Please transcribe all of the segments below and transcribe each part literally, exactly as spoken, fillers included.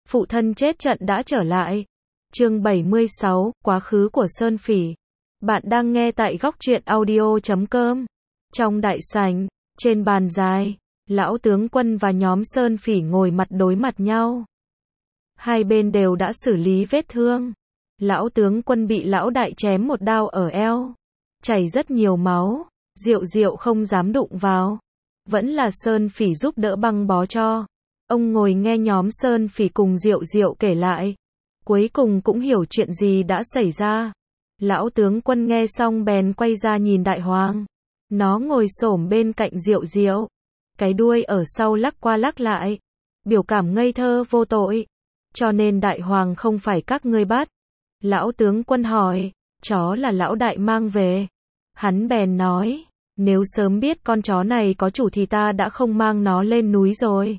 Phụ thân chết trận đã trở lại. Chương bảy mươi sáu, quá khứ của Sơn Phỉ. Bạn đang nghe tại góc truyện audio chấm com. Trong đại sảnh, trên bàn dài, lão tướng quân và nhóm Sơn Phỉ ngồi mặt đối mặt nhau. Hai bên đều đã xử lý vết thương. Lão tướng quân bị lão đại chém một đao ở eo, chảy rất nhiều máu, Diệu Diệu không dám đụng vào. Vẫn là Sơn Phỉ giúp đỡ băng bó cho. Ông ngồi nghe nhóm Sơn Phỉ cùng Diệu Diệu kể lại. Cuối cùng cũng hiểu chuyện gì đã xảy ra. Lão tướng quân nghe xong bèn quay ra nhìn Đại Hoàng. Nó ngồi xổm bên cạnh Diệu Diệu, cái đuôi ở sau lắc qua lắc lại, biểu cảm ngây thơ vô tội. Cho nên Đại Hoàng không phải các ngươi bắt. Lão tướng quân hỏi, chó là lão đại mang về. Hắn bèn nói, nếu sớm biết con chó này có chủ thì ta đã không mang nó lên núi rồi.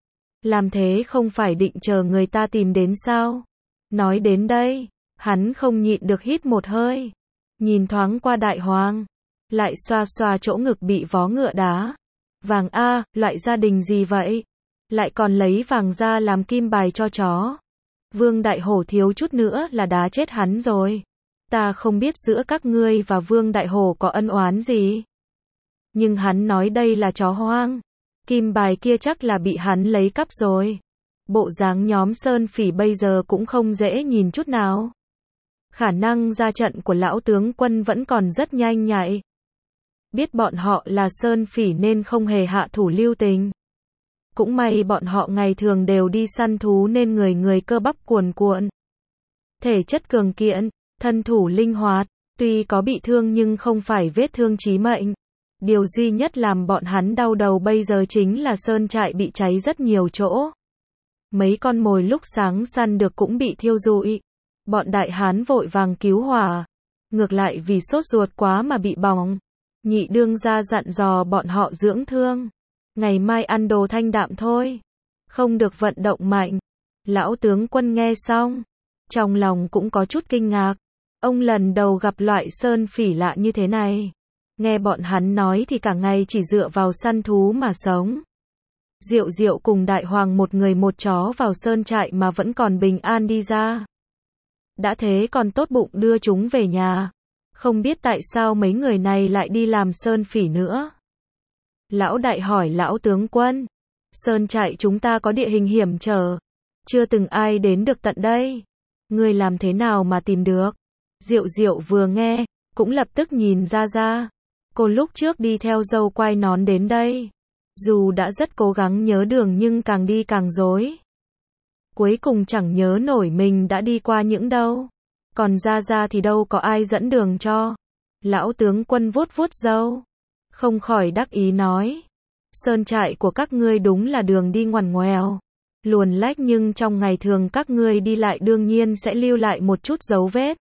Làm thế không phải định chờ người ta tìm đến sao? Nói đến đây, hắn không nhịn được hít một hơi. Nhìn thoáng qua Đại Hoàng, lại xoa xoa chỗ ngực bị vó ngựa đá. Vàng a, loại gia đình gì vậy? Lại còn lấy vàng ra làm kim bài cho chó. Vương Đại Hổ thiếu chút nữa là đá chết hắn rồi. Ta không biết giữa các ngươi và Vương Đại Hổ có ân oán gì. Nhưng hắn nói đây là chó hoang. Kim bài kia chắc là bị hắn lấy cắp rồi. Bộ dáng nhóm Sơn Phỉ bây giờ cũng không dễ nhìn chút nào. Khả năng ra trận của lão tướng quân vẫn còn rất nhanh nhạy. Biết bọn họ là Sơn Phỉ nên không hề hạ thủ lưu tình. Cũng may bọn họ ngày thường đều đi săn thú nên người người cơ bắp cuồn cuộn. Thể chất cường kiện, thân thủ linh hoạt, tuy có bị thương nhưng không phải vết thương chí mệnh. Điều duy nhất làm bọn hắn đau đầu bây giờ chính là sơn trại bị cháy rất nhiều chỗ. Mấy con mồi lúc sáng săn được cũng bị thiêu rụi. Bọn đại hán vội vàng cứu hỏa. Ngược lại vì sốt ruột quá mà bị bỏng. Nhị đương gia dặn dò bọn họ dưỡng thương. Ngày mai ăn đồ thanh đạm thôi. Không được vận động mạnh. Lão tướng quân nghe xong, trong lòng cũng có chút kinh ngạc. Ông lần đầu gặp loại Sơn Phỉ lạ như thế này. Nghe bọn hắn nói thì cả ngày chỉ dựa vào săn thú mà sống. Diệu Diệu cùng Đại Hoàng một người một chó vào sơn trại mà vẫn còn bình an đi ra. Đã thế còn tốt bụng đưa chúng về nhà. Không biết tại sao mấy người này lại đi làm Sơn Phỉ nữa. Lão đại hỏi lão tướng quân, sơn trại chúng ta có địa hình hiểm trở, chưa từng ai đến được tận đây. Ngươi làm thế nào mà tìm được? Diệu Diệu vừa nghe, cũng lập tức nhìn ra ra. Cô lúc trước đi theo dâu quai nón đến đây. Dù đã rất cố gắng nhớ đường nhưng càng đi càng rối. Cuối cùng chẳng nhớ nổi mình đã đi qua những đâu. Còn ra ra thì đâu có ai dẫn đường cho. Lão tướng quân vuốt vuốt râu, không khỏi đắc ý nói. Sơn trại của các ngươi đúng là đường đi ngoằn ngoèo, luồn lách nhưng trong ngày thường các ngươi đi lại đương nhiên sẽ lưu lại một chút dấu vết.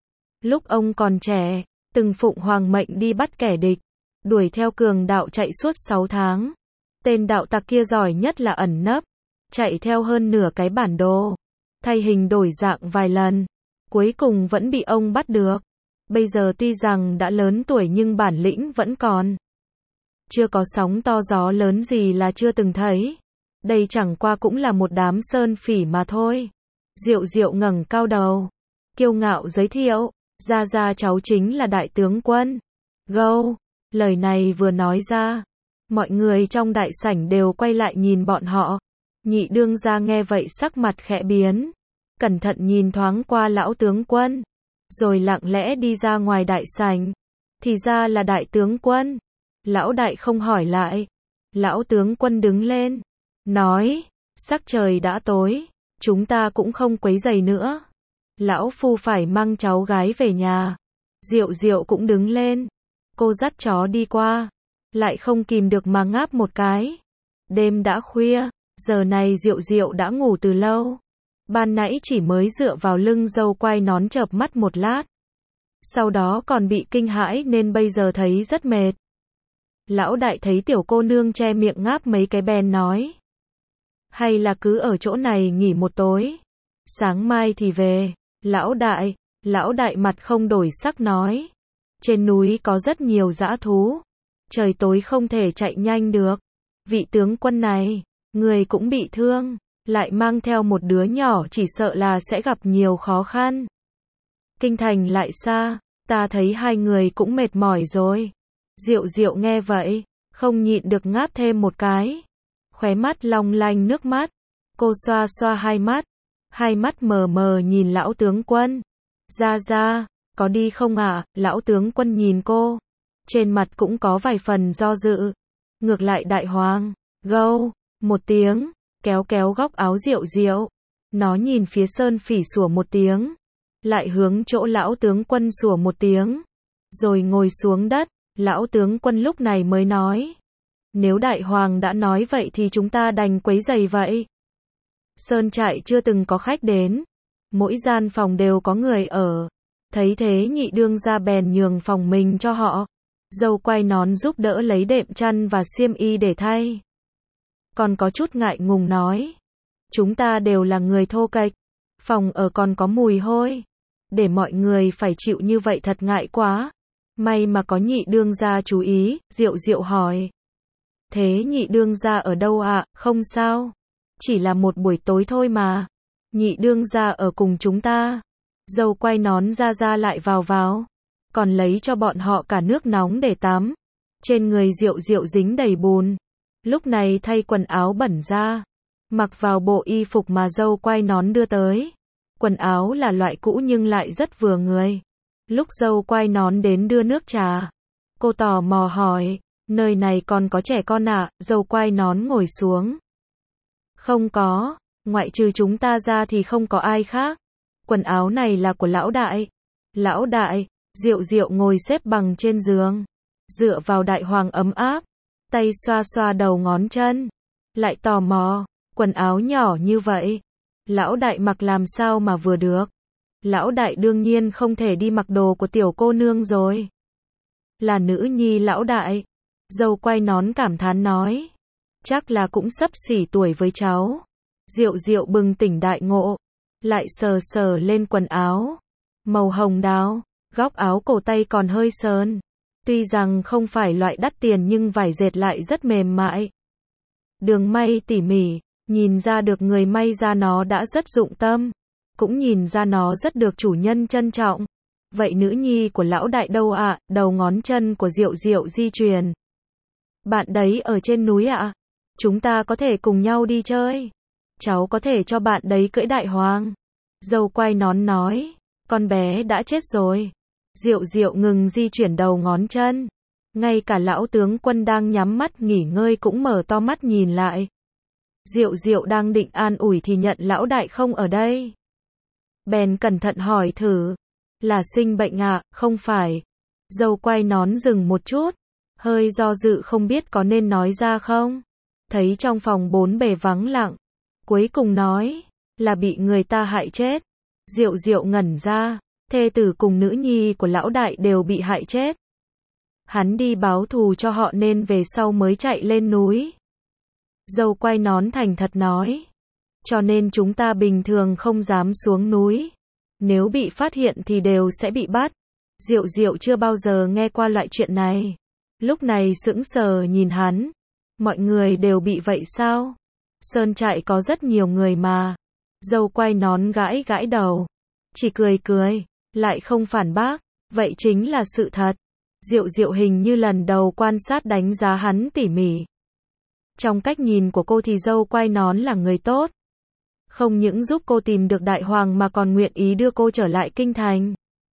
Lúc ông còn trẻ, từng phụng hoàng mệnh đi bắt kẻ địch, đuổi theo cường đạo chạy suốt sáu tháng. Tên đạo tặc kia giỏi nhất là ẩn nấp, chạy theo hơn nửa cái bản đồ, thay hình đổi dạng vài lần, cuối cùng vẫn bị ông bắt được. Bây giờ tuy rằng đã lớn tuổi nhưng bản lĩnh vẫn còn. Chưa có sóng to gió lớn gì là chưa từng thấy. Đây chẳng qua cũng là một đám Sơn Phỉ mà thôi. Diệu Diệu ngẩng cao đầu, kiêu ngạo giới thiệu, ra ra cháu chính là đại tướng quân. Gâu, lời này vừa nói ra, mọi người trong đại sảnh đều quay lại nhìn bọn họ. Nhị đương gia nghe vậy sắc mặt khẽ biến, cẩn thận nhìn thoáng qua lão tướng quân, rồi lặng lẽ đi ra ngoài đại sảnh. Thì ra là đại tướng quân. Lão đại không hỏi lại. Lão tướng quân đứng lên, nói, sắc trời đã tối, chúng ta cũng không quấy rầy nữa. Lão phu phải mang cháu gái về nhà. Diệu Diệu cũng đứng lên. Cô dắt chó đi qua, lại không kìm được mà ngáp một cái. Đêm đã khuya, giờ này Diệu Diệu đã ngủ từ lâu. Ban nãy chỉ mới dựa vào lưng dâu quai nón chợp mắt một lát. Sau đó còn bị kinh hãi nên bây giờ thấy rất mệt. Lão đại thấy tiểu cô nương che miệng ngáp mấy cái bèn nói. Hay là cứ ở chỗ này nghỉ một tối. Sáng mai thì về. Lão đại, lão đại mặt không đổi sắc nói. Trên núi có rất nhiều dã thú. Trời tối không thể chạy nhanh được. Vị tướng quân này, người cũng bị thương. lại mang theo một đứa nhỏ chỉ sợ là sẽ gặp nhiều khó khăn. Kinh thành lại xa, ta thấy hai người cũng mệt mỏi rồi. Diệu Diệu nghe vậy, không nhịn được ngáp thêm một cái. Khóe mắt long lanh nước mắt, cô xoa xoa hai mắt, hai mắt mờ mờ nhìn lão tướng quân. Ra ra, có đi không ạ? À? Lão tướng quân nhìn cô, trên mặt cũng có vài phần do dự. Ngược lại đại hoàng, gâu, một tiếng, kéo kéo góc áo Diệu Diệu. Nó nhìn phía Sơn Phỉ sủa một tiếng, lại hướng chỗ lão tướng quân sủa một tiếng, rồi ngồi xuống đất. Lão tướng quân lúc này mới nói, nếu đại hoàng đã nói vậy thì chúng ta đành quấy rầy vậy. Sơn trại chưa từng có khách đến, mỗi gian phòng đều có người ở. Thấy thế nhị đương gia bèn nhường phòng mình cho họ. Dâu quay nón giúp đỡ lấy đệm chăn và xiêm y để thay. Còn có chút ngại ngùng nói, chúng ta đều là người thô kệch, phòng ở còn có mùi hôi, để mọi người phải chịu như vậy thật ngại quá. May mà có nhị đương gia chú ý. Diệu Diệu hỏi, thế nhị đương gia ở đâu ạ? À? Không sao, chỉ là một buổi tối thôi mà. Nhị đương gia ở cùng chúng ta. Dâu quay nón ra ra lại vào vào, còn lấy cho bọn họ cả nước nóng để tắm. Trên người Diệu Diệu dính đầy bùn, lúc này thay quần áo bẩn ra, mặc vào bộ y phục mà dâu quay nón đưa tới. Quần áo là loại cũ nhưng lại rất vừa người. Lúc dâu quay nón đến đưa nước trà, cô tò mò hỏi, nơi này còn có trẻ con ạ? À? Dâu quay nón ngồi xuống. Không có, ngoại trừ chúng ta ra thì không có ai khác. Quần áo này là của lão đại. Lão đại. Diệu Diệu ngồi xếp bằng trên giường, dựa vào đại hoàng ấm áp, tay xoa xoa đầu ngón chân, lại tò mò, quần áo nhỏ như vậy, lão đại mặc làm sao mà vừa được. Lão đại đương nhiên không thể đi mặc đồ của tiểu cô nương rồi. Là nữ nhi lão đại. Dâu quay nón cảm thán nói, chắc là cũng xấp xỉ tuổi với cháu. Diệu Diệu bừng tỉnh đại ngộ, lại sờ sờ lên quần áo, màu hồng đào, góc áo cổ tay còn hơi sờn. Tuy rằng không phải loại đắt tiền nhưng vải dệt lại rất mềm mại. Đường may tỉ mỉ, nhìn ra được người may ra nó đã rất dụng tâm, cũng nhìn ra nó rất được chủ nhân trân trọng. Vậy nữ nhi của lão đại đâu ạ? À? Đầu ngón chân của Diệu Diệu di chuyển. Bạn đấy ở trên núi ạ? À? Chúng ta có thể cùng nhau đi chơi. Cháu có thể cho bạn đấy cưỡi đại hoàng. Dâu quay nón nói, con bé đã chết rồi. Diệu Diệu ngừng di chuyển đầu ngón chân. Ngay cả lão tướng quân đang nhắm mắt nghỉ ngơi cũng mở to mắt nhìn lại. Diệu Diệu đang định an ủi thì nhận lão đại không ở đây. Bèn cẩn thận hỏi thử, là sinh bệnh ạ? À? Không phải. Dâu quay nón dừng một chút, hơi do dự không biết có nên nói ra không. Thấy trong phòng bốn bề vắng lặng, cuối cùng nói, là bị người ta hại chết. Diệu Diệu ngẩn ra, thê tử cùng nữ nhi của lão đại đều bị hại chết. Hắn đi báo thù cho họ nên về sau mới chạy lên núi. Dâu quay nón thành thật nói, cho nên chúng ta bình thường không dám xuống núi. Nếu bị phát hiện thì đều sẽ bị bắt. Diệu Diệu chưa bao giờ nghe qua loại chuyện này. Lúc này sững sờ nhìn hắn. Mọi người đều bị vậy sao? Sơn trại có rất nhiều người mà. Dâu quay nón gãi gãi đầu, chỉ cười cười, lại không phản bác. Vậy chính là sự thật. Diệu Diệu hình như lần đầu quan sát đánh giá hắn tỉ mỉ. Trong cách nhìn của cô thì dâu quay nón là người tốt. Không những giúp cô tìm được đại hoàng mà còn nguyện ý đưa cô trở lại kinh thành.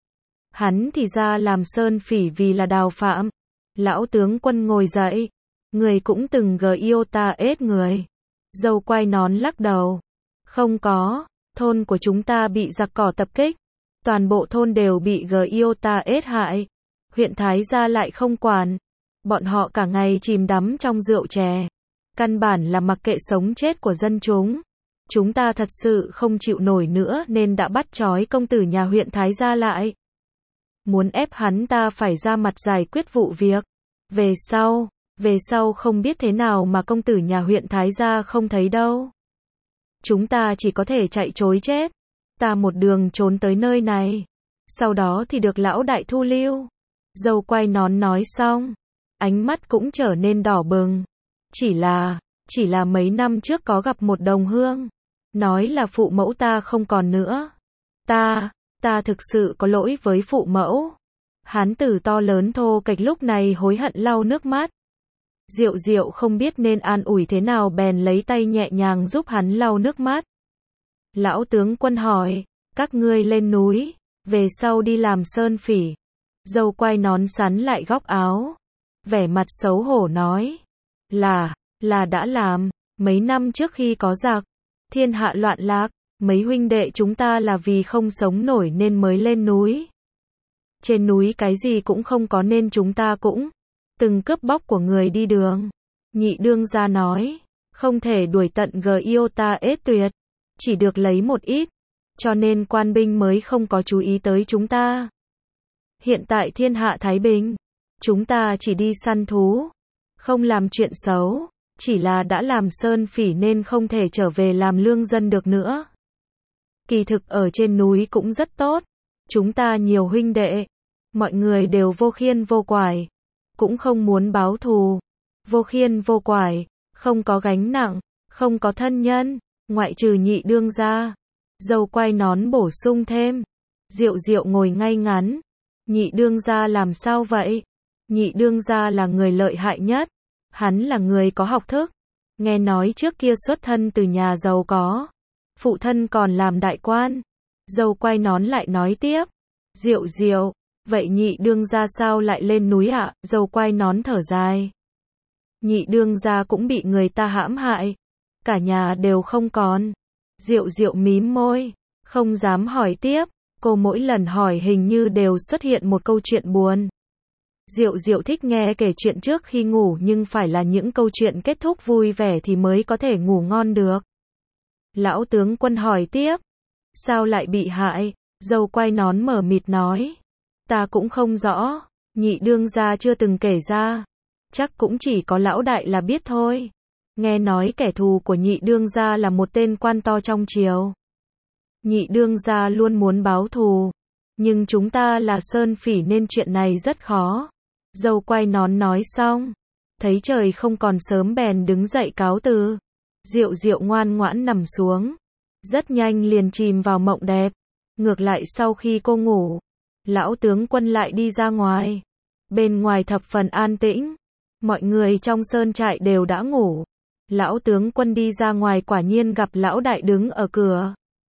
Hắn thì ra làm Sơn Phỉ vì là đào phạm. Lão tướng quân ngồi dậy. Người cũng từng gờ yêu ta ết người. Dâu quay nón lắc đầu. Không có, thôn của chúng ta bị giặc cỏ tập kích. Toàn bộ thôn đều bị gờ yêu ta ết hại. Huyện Thái Gia lại không quản. Bọn họ cả ngày chìm đắm trong rượu chè. Căn bản là mặc kệ sống chết của dân chúng. Chúng ta thật sự không chịu nổi nữa nên đã bắt trói công tử nhà huyện Thái Gia lại. Muốn ép hắn ta phải ra mặt giải quyết vụ việc. Về sau, về sau không biết thế nào mà công tử nhà huyện Thái Gia không thấy đâu. Chúng ta chỉ có thể chạy trối chết. Ta một đường trốn tới nơi này. Sau đó thì được lão đại thu lưu. Dâu quay nón nói xong, ánh mắt cũng trở nên đỏ bừng. Chỉ là, chỉ là mấy năm trước có gặp một đồng hương. nói là phụ mẫu ta không còn nữa. Ta, ta thực sự có lỗi với phụ mẫu. Hán tử to lớn thô kệch lúc này hối hận lau nước mắt. Diệu Diệu không biết nên an ủi thế nào bèn lấy tay nhẹ nhàng giúp hắn lau nước mắt. Lão tướng quân hỏi, các ngươi lên núi, về sau đi làm sơn phỉ. Dâu quai nón sắn lại góc áo, vẻ mặt xấu hổ nói, là, là đã làm, mấy năm trước khi có giặc, thiên hạ loạn lạc, mấy huynh đệ chúng ta là vì không sống nổi nên mới lên núi. Trên núi cái gì cũng không có nên chúng ta cũng từng cướp bóc của người đi đường. Nhị đương gia nói, không thể đuổi tận giota ết tuyệt, chỉ được lấy một ít, cho nên quan binh mới không có chú ý tới chúng ta. Hiện tại thiên hạ thái bình, chúng ta chỉ đi săn thú, không làm chuyện xấu, chỉ là đã làm sơn phỉ nên không thể trở về làm lương dân được nữa. Kỳ thực ở trên núi cũng rất tốt, chúng ta nhiều huynh đệ, mọi người đều vô khiên vô quải, cũng không muốn báo thù, vô khiên vô quải, không có gánh nặng, không có thân nhân, ngoại trừ nhị đương gia. Dâu quai nón bổ sung thêm. Diệu Diệu ngồi ngay ngắn. Nhị đương gia làm sao vậy? Nhị đương gia là người lợi hại nhất, hắn là người có học thức, nghe nói trước kia xuất thân từ nhà giàu có, phụ thân còn làm đại quan. Dâu quai nón lại nói tiếp, Diệu Diệu, vậy nhị đương gia sao lại lên núi ạ? À? Dâu quai nón thở dài, nhị đương gia cũng bị người ta hãm hại, cả nhà đều không còn. Diệu Diệu mím môi, không dám hỏi tiếp, cô mỗi lần hỏi hình như đều xuất hiện một câu chuyện buồn. Diệu Diệu thích nghe kể chuyện trước khi ngủ nhưng phải là những câu chuyện kết thúc vui vẻ thì mới có thể ngủ ngon được. Lão tướng quân hỏi tiếp, sao lại bị hại? Dâu quai nón mờ mịt nói, ta cũng không rõ, nhị đương gia chưa từng kể ra, chắc cũng chỉ có lão đại là biết thôi. Nghe nói kẻ thù của nhị đương gia là một tên quan to trong triều. Nhị đương gia luôn muốn báo thù, nhưng chúng ta là sơn phỉ nên chuyện này rất khó. Dâu quai nón nói xong, thấy trời không còn sớm bèn đứng dậy cáo từ. Diệu Diệu ngoan ngoãn nằm xuống, rất nhanh liền chìm vào mộng đẹp. Ngược lại sau khi cô ngủ, lão tướng quân lại đi ra ngoài. Bên ngoài thập phần an tĩnh, mọi người trong sơn trại đều đã ngủ. Lão tướng quân đi ra ngoài quả nhiên gặp lão đại đứng ở cửa.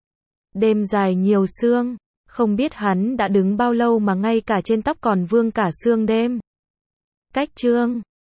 Đêm dài nhiều sương, không biết hắn đã đứng bao lâu mà ngay cả trên tóc còn vương cả sương đêm. Cách chương